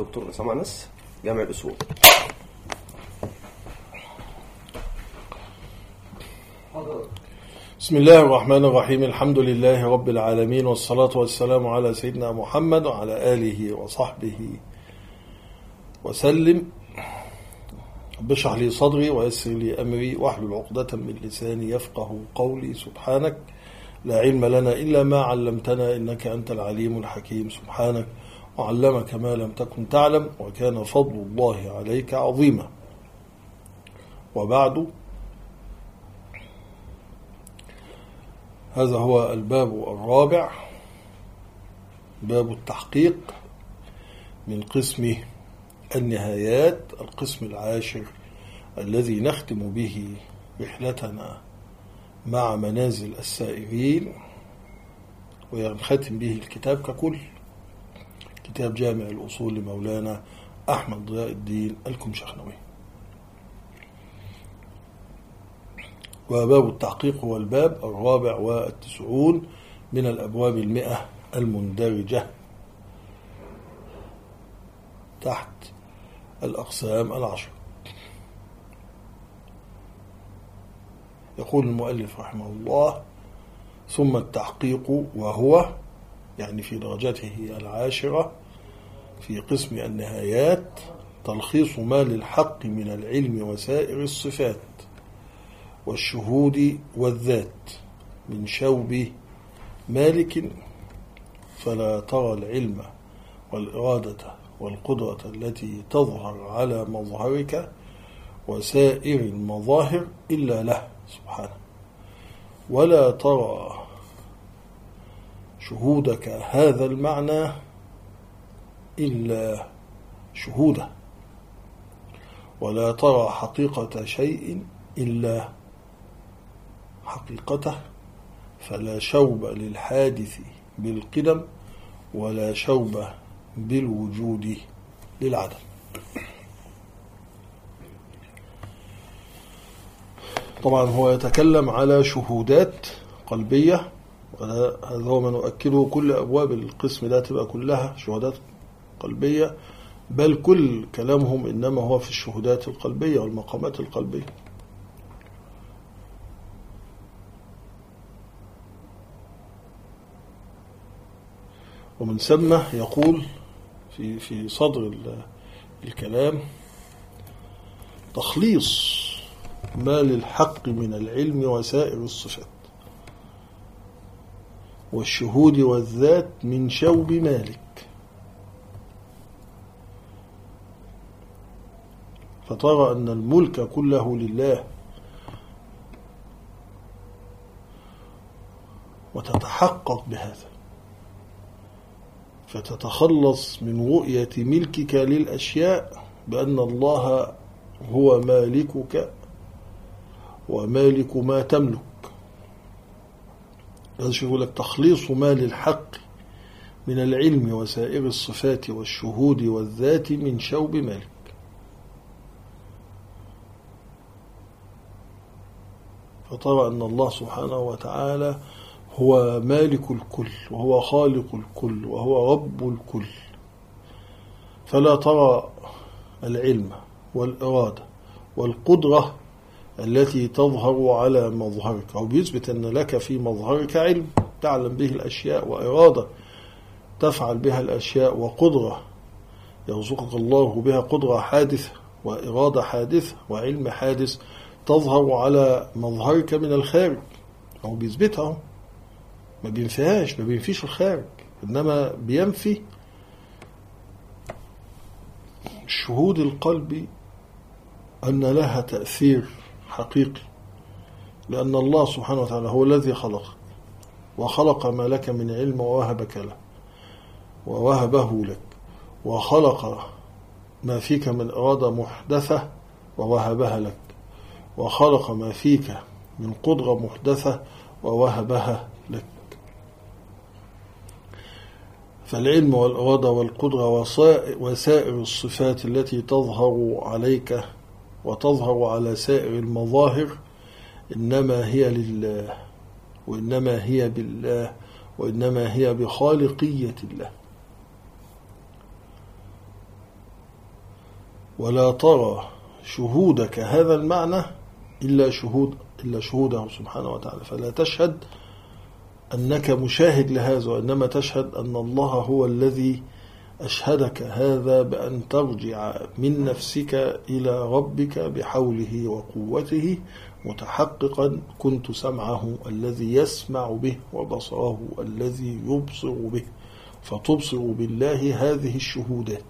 دكتور أسامة أنس، جامع الأصول. بسم الله الرحمن الرحيم. الحمد لله رب العالمين، والصلاة والسلام على سيدنا محمد وعلى آله وصحبه وسلم. رب اشرح لي صدري ويسر لي أمري واحلل عقدة من لساني يفقه قولي. سبحانك لا علم لنا إلا ما علمتنا إنك أنت العليم الحكيم. سبحانك وعلمك ما لم تكن تعلم وكان فضل الله عليك عظيما. وبعد، هذا هو الباب الرابع، باب التحقيق من قسم النهايات، القسم العاشر الذي نختم به رحلتنا مع منازل السائرين، وينختم به الكتاب ككل، كتاب جامع الأصول لمولانا أحمد ضياء الدين الكمشخنوي. وباب التحقيق هو الباب 94 من الأبواب 100 المندرجة تحت الأقسام 10. يقول المؤلف رحمه الله: ثم التحقيق، وهو يعني في درجته 10 في قسم النهايات، تلخيص ما للحق من العلم وسائر الصفات والشهود والذات من شوب مالك، فلا ترى العلم والإرادة والقدرة التي تظهر على مظهرك وسائر المظاهر إلا له سبحانه، ولا ترى شهودك هذا المعنى إلا شهوده، ولا ترى حقيقة شيء إلا حقيقته، فلا شوب للحادث بالقدم ولا شوب بالوجود للعدم. طبعا هو يتكلم على شهودات قلبية، وهذا هو ما نؤكده، كل أبواب القسم لا تبقى كلها شهودات قلبية، بل كل كلامهم إنما هو في الشهودات القلبية والمقامات القلبية. ومن ثم يقول في صدر الكلام: تخليص ما للحق من العلم وسائر الصفات والشهود والذات من شوب مالك، فترى أن الملك كله لله، وتتحقق بهذا، فتتخلص من رؤية ملكك للأشياء بأن الله هو مالكك ومالك ما تملك. هذا يقول لك: تخليص ما للحق من العلم وسائر الصفات والشهود والذات من شوب مالك، فترى أن الله سبحانه وتعالى هو مالك الكل وهو خالق الكل وهو رب الكل، فلا ترى العلم والإرادة والقدرة التي تظهر على مظهرك، أو بيثبت أن لك في مظهرك علم تعلم به الأشياء، وإرادة تفعل بها الأشياء، وقدرة يرزقك الله بها، قدرة حادثة وإرادة حادثة وعلم حادث تظهر على مظهرك من الخارج. أو بيثبتها، ما بينفيهاش، ما بينفيش الخارج، إنما بينفي شهود القلب أن لها تأثير حقيقي، لأن الله سبحانه وتعالى هو الذي خلقك وخلق ما لك من علم ووهبك له ووهبه لك، وخلق ما فيك من إرادة محدثة ووهبها لك، وخلق ما فيك من قدرة محدثة ووهبها لك. فالعلم والإرادة والقدرة وسائر الصفات التي تظهر عليك وتظهر على سائر المظاهر إنما هي لله، وإنما هي بالله، وإنما هي بخالقية الله. ولا ترى شهودك هذا المعنى إلا شهوده سبحانه وتعالى، فلا تشهد أنك مشاهد لهذا، وإنما تشهد أن الله هو الذي أشهدك هذا بأن ترجع من نفسك إلى ربك بحوله وقوته، متحققا كنت سمعه الذي يسمع به وبصره الذي يبصر به، فتبصر بالله هذه الشهودات.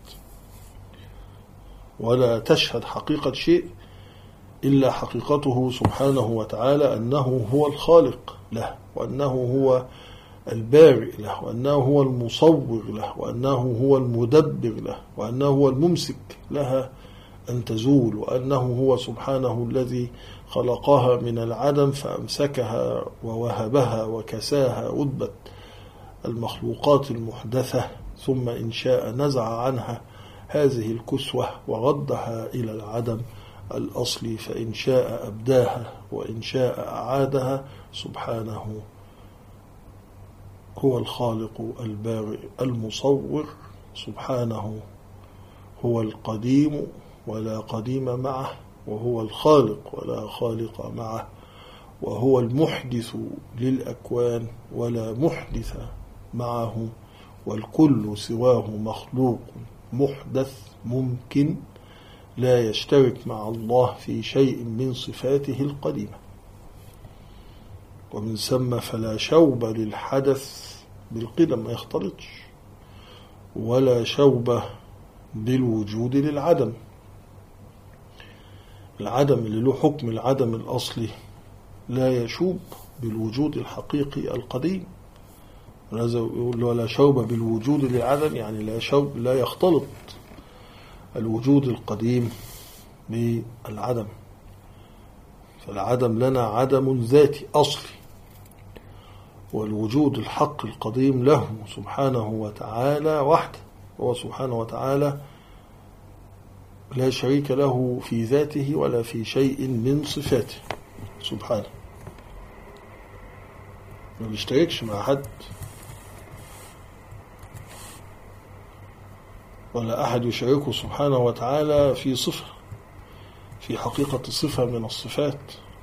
ولا تشهد حقيقة شيء إلا حقيقته سبحانه وتعالى، أنه هو الخالق له، وأنه هو البارئ له، وأنه هو المصور له، وأنه هو المدبر له، وأنه هو الممسك لها أن تزول، وأنه هو سبحانه الذي خلقها من العدم فأمسكها ووهبها وكساها رتبة المخلوقات المحدثة، ثم إن شاء نزع عنها هذه الكسوة وردها إلى العدم الأصلي، فإن شاء أبداها وإن شاء أعادها. سبحانه هو الخالق البارئ المصور، سبحانه هو القديم ولا قديم معه، وهو الخالق ولا خالق معه، وهو المحدث للأكوان ولا محدث معه، والكل سواه مخلوق محدث ممكن لا يشترك مع الله في شيء من صفاته القديمة. ومن ثم فلا شوب للحدث بالقدم، ما يختلطش، ولا شوب بالوجود للعدم. العدم اللي له حكم العدم الأصلي لا يشوب بالوجود الحقيقي القديم. ولا شوب بالوجود للعدم، يعني لا يختلط الوجود القديم بالعدم. فالعدم لنا عدم ذاتي أصلي، والوجود الحق القديم له سبحانه وتعالى وحده. هو سبحانه وتعالى لا شريك له في ذاته ولا في شيء من صفاته سبحانه، ما بيشتركش مع حد، ولا أحد يشاركه سبحانه وتعالى في صفة، في حقيقة صفة من الصفات.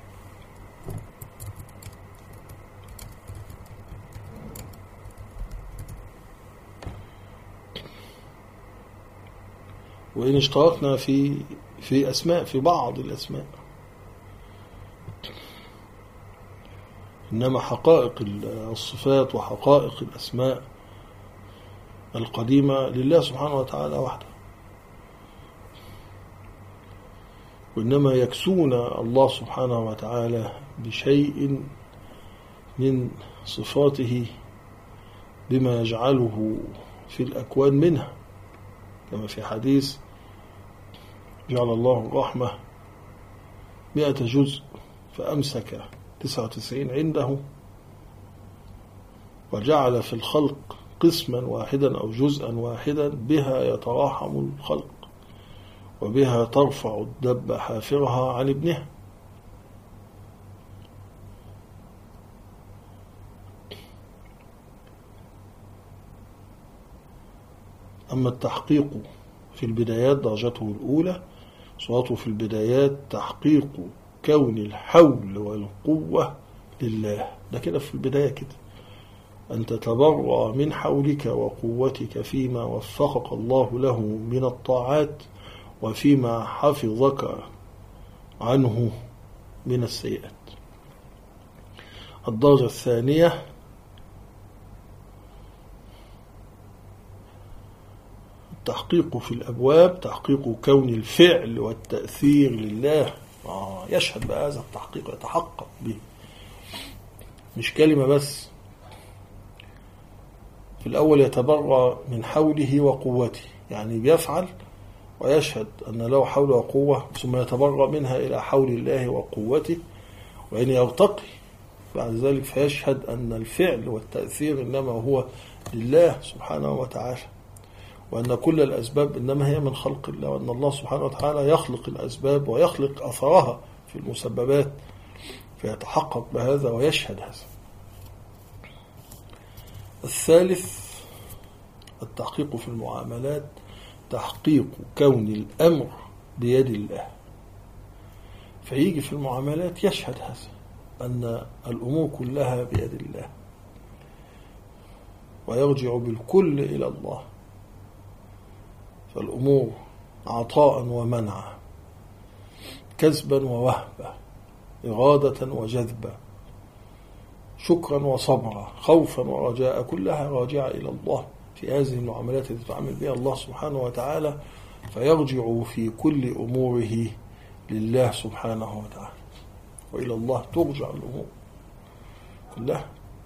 وإن اشتركنا في أسماء، في بعض الأسماء، إنما حقائق الصفات وحقائق الأسماء القديمة لله سبحانه وتعالى وحده. وإنما يكسون الله سبحانه وتعالى بشيء من صفاته بما يجعله في الأكوان منها، كما في حديث جعل الله الرحمة 100 جزء فأمسك 99 عنده، وجعل في الخلق قسما واحدا أو جزءا واحدا بها يتراحم الخلق، وبها ترفع الدب حافرها عن ابنها. أما التحقيق في البدايات درجته الأولى، صورته في البدايات تحقيق كون الحول والقوة لله. ده كده في البداية كده، أن تتبرأ من حولك وقوتك فيما وفقك الله له من الطاعات، وفيما حفظك عنه من السيئات. الدرجة الثانية التحقيق في الأبواب، تحقيق كون الفعل والتأثير لله. يشهد بهذا التحقيق، يتحقق به، مش كلمة بس. في الأول يتبرأ من حوله وقوته، يعني بيفعل ويشهد أن له حول وقوة، ثم يتبرأ منها إلى حول الله وقوته، وإن يرتقي بعد ذلك فيشهد أن الفعل والتأثير إنما هو لله سبحانه وتعالى، وأن كل الأسباب إنما هي من خلق الله، وأن الله سبحانه وتعالى يخلق الأسباب ويخلق أثرها في المسببات، فيتحقق بهذا ويشهد هذا. الثالث التحقيق في المعاملات، تحقيق كون الأمر بيد الله. فيجي في المعاملات يشهد هذا أن الأمور كلها بيد الله، ويرجع بالكل إلى الله. فالأمور عطاء ومنعا، كسبا ووهبا، إرادة وجذبا، شكرا وصبرا، خوفا ورجاء، كلها راجعة إلى الله في هذه المعاملات التي يتعامل بها الله سبحانه وتعالى. فيرجع في كل أموره لله سبحانه وتعالى، وإلى الله ترجع الأمور كلها.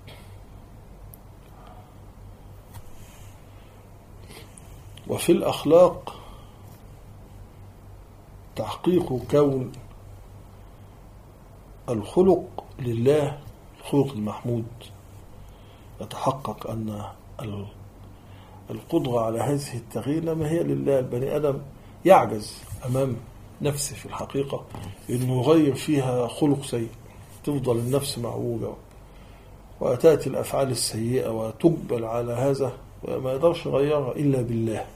وفي الأخلاق تحقيق كون الخلق لله، الخلق المحمود، يتحقق أن القدرة على هذه التغيير ما هي لله. البني آدم يعجز أمام نفسه في الحقيقة إنه يغير فيها خلق سيء، تفضل النفس معوجة وتأتي الأفعال السيئة وتقبل على هذا، وما يقدرش يغيرها إلا بالله.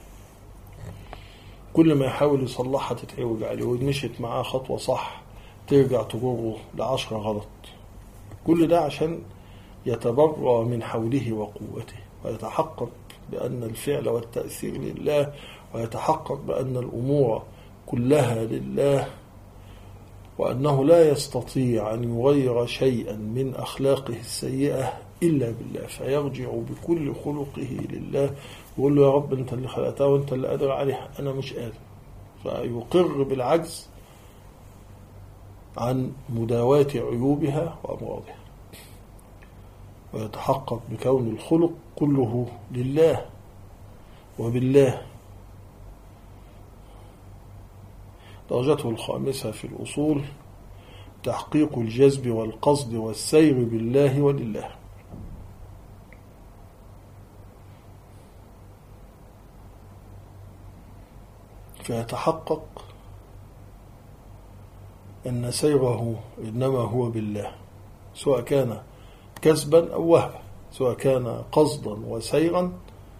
كل ما يحاول يصلحها تتعوج عليه، ومشيت معاه خطوة صح ترجع تجره ل10 غلط. كل ده عشان يتبرأ من حوله وقوته، ويتحقق بأن الفعل والتأثير لله، ويتحقق بأن الأمور كلها لله، وأنه لا يستطيع أن يغير شيئا من أخلاقه السيئة إلا بالله. فيرجع بكل خلقه لله ويقول له يا رب أنت اللي خلقتها وأنت اللي قادر عليها، أنا مش قادر. فيقر بالعجز عن مداواة عيوبها وأمراضها، ويتحقق بكون الخلق كله لله وبالله. درجته الخامسة في الأصول تحقيق الجذب والقصد والسير بالله ولله. فيتحقق أن سيره إنما هو بالله، سواء كان كسبا أو وهبا، سواء كان قصدا وسيرا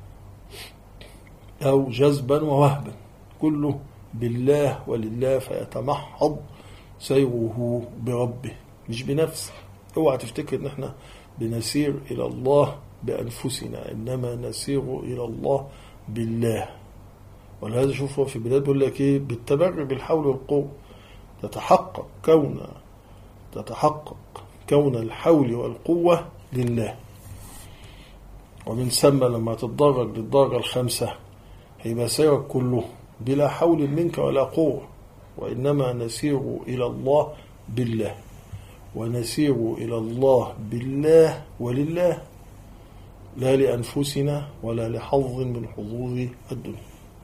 أو جذبا ووهبا، كله بالله ولله. فيتمحض سيره بربه مش بنفسه. اوعى تفتكر ان احنا بنسير الى الله بانفسنا، انما نسير الى الله بالله. ولهذا شوفوا في بداية بيقول لك ايه، بالتبرع بالحول والقوة تتحقق كون الحول والقوة لله. ومن ثم لما تتدرج للدرجة الخامسة هيبقى سيرك كله بلا حول منك ولا قوة، وإنما نسير إلى الله بالله، ونسير إلى الله بالله ولله، لا لأنفسنا ولا لحظ من حظوظ الدنيا.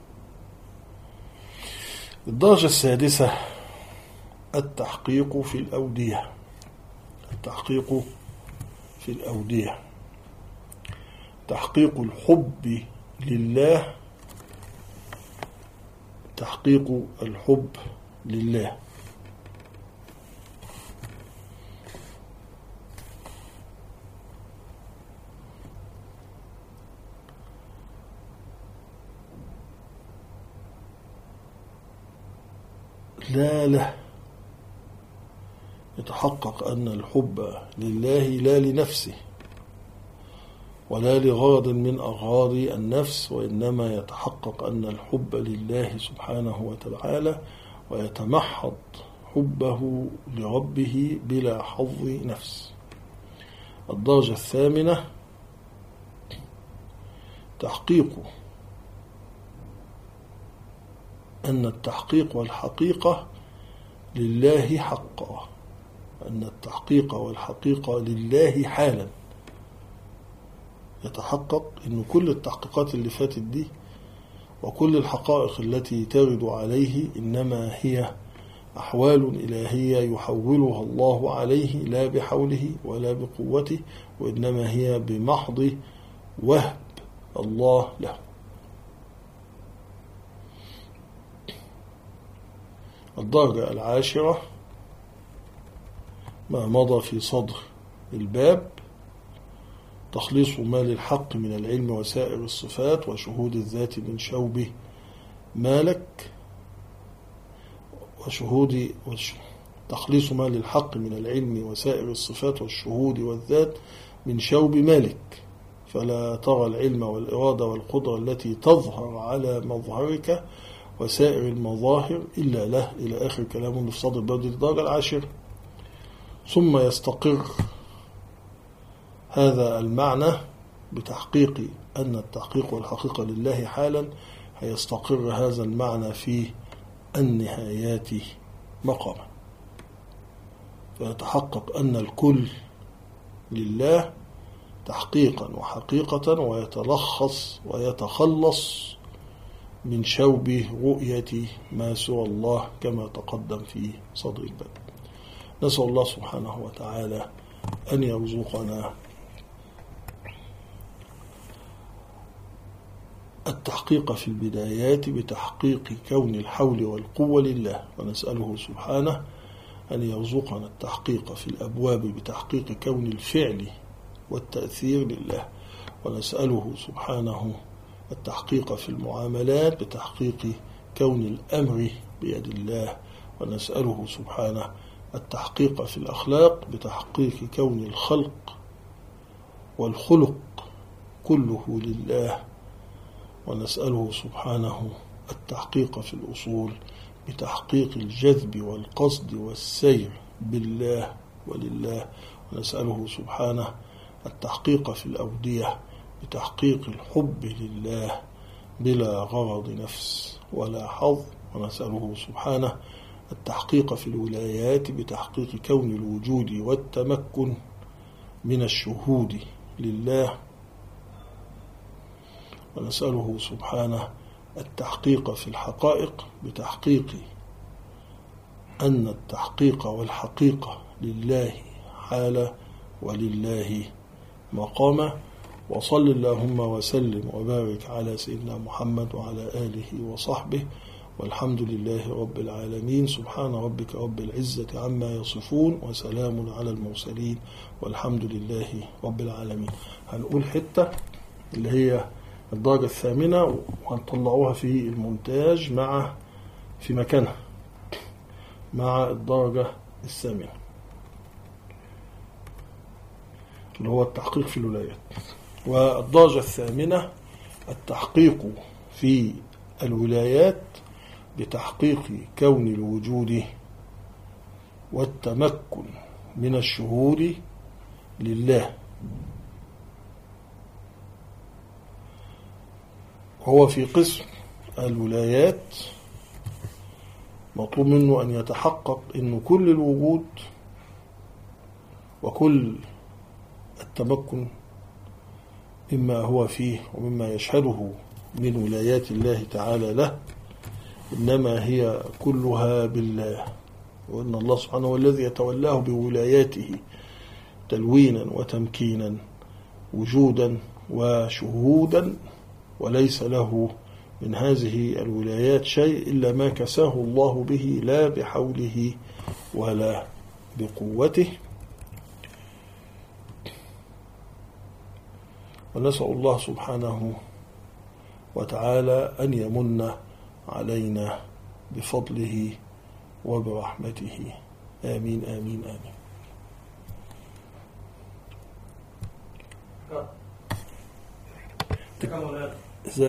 الدرجة السادسة التحقيق في الأودية. التحقيق في الأودية تحقيق الحب لله، تحقيق الحب لله. لا له، يتحقق أن الحب لله لا لنفسه ولا لغرض من أغراض النفس، وإنما يتحقق أن الحب لله سبحانه وتعالى، ويتمحض حبه لربه بلا حظ نفس. الدرجة الثامنة تحقيق أن التحقيق والحقيقة لله حقا، أن التحقيق والحقيقة لله حالا. يتحقق أن كل التحقيقات اللي فاتت دي وكل الحقائق التي ترد عليه إنما هي أحوال إلهية يحولها الله عليه، لا بحوله ولا بقوته، وإنما هي بمحض وهب الله له. الدرجة العاشرة ما مضى في صدر الباب، تخليص ما للحق من العلم وسائر الصفات وشهود الذات من شوبه مالك، وشهود تخليص ما للحق من العلم وسائر الصفات والشهود والذات من شوب مالك، فلا ترى العلم والإرادة والقدرة التي تظهر على مظهرك وسائر المظاهر إلا له، إلى آخر كلامه في صدر الباب الدرجة العاشرة. ثم يستقر هذا المعنى بتحقيق أن التحقيق والحقيقة لله حالا، هيستقر هذا المعنى في النهايات مقاما، فيتحقق أن الكل لله تحقيقا وحقيقة، ويتلخص ويتخلص من شوب رؤية ما سوى الله كما تقدم في صدر الباب. نسأل الله سبحانه وتعالى أن يرزقنا التحقيق في البدايات بتحقيق كون الحول والقوة لله، ونسأله سبحانه أن يرزقنا التحقيق في الأبواب بتحقيق كون الفعل والتأثير لله، ونسأله سبحانه التحقيق في المعاملات بتحقيق كون الأمر بيد الله، ونسأله سبحانه التحقيق في الأخلاق بتحقيق كون الخلق والخلق كله لله، ونسأله سبحانه التحقيق في الأصول بتحقيق الجذب والقصد والسير بالله ولله، ونسأله سبحانه التحقيق في الأودية بتحقيق الحب لله بلا غرض نفس ولا حظ، ونسأله سبحانه التحقيق في الولايات بتحقيق كون الوجود والتمكن من الشهود لله، ونسأله سبحانه التحقيق في الحقائق بتحقيق أن التحقيق والحقيقة لله حالة ولله مقامة. وصل اللهم وسلم وبارك على سيدنا محمد وعلى آله وصحبه، والحمد لله رب العالمين. سبحان ربك رب العزة عما يصفون، وسلام على المرسلين، والحمد لله رب العالمين. هنقول حتة اللي هي الدرجة الثامنة، وهنطلعوها في المونتاج في مكانها مع الدرجة الثامنة، اللي هو التحقيق في الولايات. والدرجة الثامنة التحقيق في الولايات بتحقيق كون الوجود والتمكن من الشهود لله. هو في قسم الولايات مطلوب منه أن يتحقق أن كل الوجود وكل التمكن مما هو فيه ومما يشهده من ولايات الله تعالى له إنما هي كلها بالله، وأن الله سبحانه هو الذي يتولاه بولاياته تلوينا وتمكينا وجودا وشهودا، وليس له من هذه الولايات شيء إلا ما كساه الله به لا بحوله ولا بقوته. ونسأل الله سبحانه وتعالى أن يمن علينا بفضله وبرحمته، آمين آمين آمين.